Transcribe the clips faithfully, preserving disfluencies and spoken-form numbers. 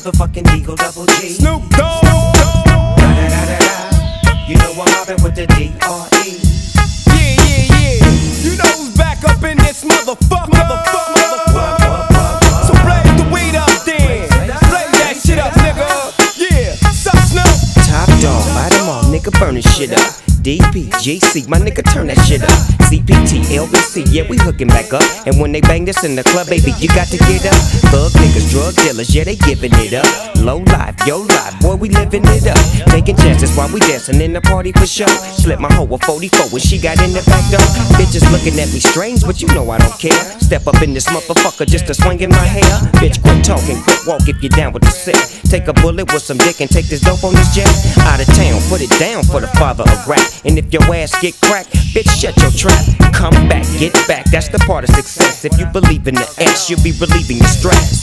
motherfucking Eagle Double G. Snoop Dogg. You know I'm mobbing with the D R E. Yeah, yeah, yeah. You know who's back up in this motherfucker. Motherfucker, motherfucker. So blaze the weed up then. Blaze that shit up, nigga. Yeah, sup, Snoop? Top dog, buy them all, nigga, burn this shit up. D P, G C, my nigga, turn that shit up. C P T, L B C, yeah, we hooking back up. And when they bang this in the club, baby, you got to get up. Thug niggas, drug dealers, yeah, they giving it up. Low life, yo life, boy, we living it up. Taking chances while we dancing in the party for show. Slip my hoe a forty-four when she got in the back door. Bitches looking at me strange, but you know I don't care. Step up in this motherfucker just to swing in my hair. Bitch, quit talking, quit walk if you down with the sick. Take a bullet with some dick and take this dope on this jet. Out of town, put it down for the father of rap. And if your ass get cracked, bitch, shut your trap. Come back, get back, that's the part of success. If you believe in the ass, you'll be relieving your stress.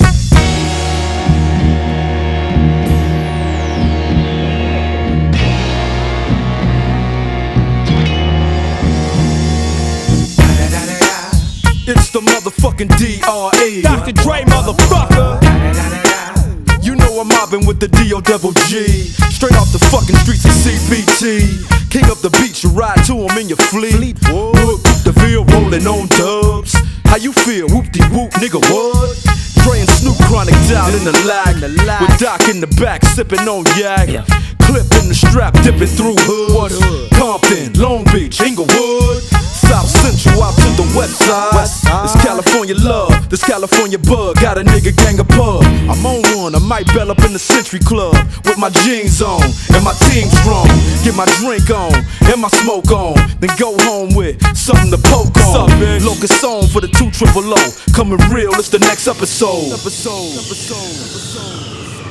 It's the motherfucking D R E. Doctor Dre, motherfucker. You know I'm mobbing with the D O Double G. Straight off the fucking streets of C P T. King up the beach, you ride to him in your fleet. Look, the Ville rolling on dubs. How you feel? Whoop-de-whoop, nigga, what? Dre and Snoop Chronic down in the lag. With Doc in the back, sipping on yak. Clip in the strap, dipping through hoods. Compton, Long Beach, Inglewood. South Central out to the west side. This California love, this California bug. Got a nigga gang of pub. I'm on one, I might bell up in the Century Club. With my jeans on, and my team strong. Get my drink on, and my smoke on. Then go home with something to poke on. Locust on for the two triple O. Coming real, it's the next episode. Episode, episode, episode.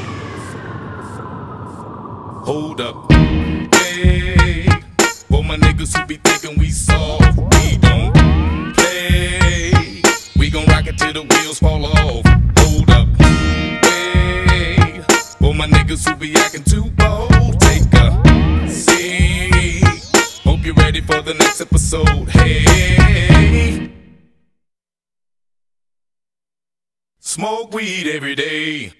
Hold up, hey. For my niggas who be thinking we soft, we don't play. We gon' rock it till the wheels fall off. Hold up, hey. For my niggas who be acting too bold, take a seat. Hope you're ready for the next episode. Hey, smoke weed every day.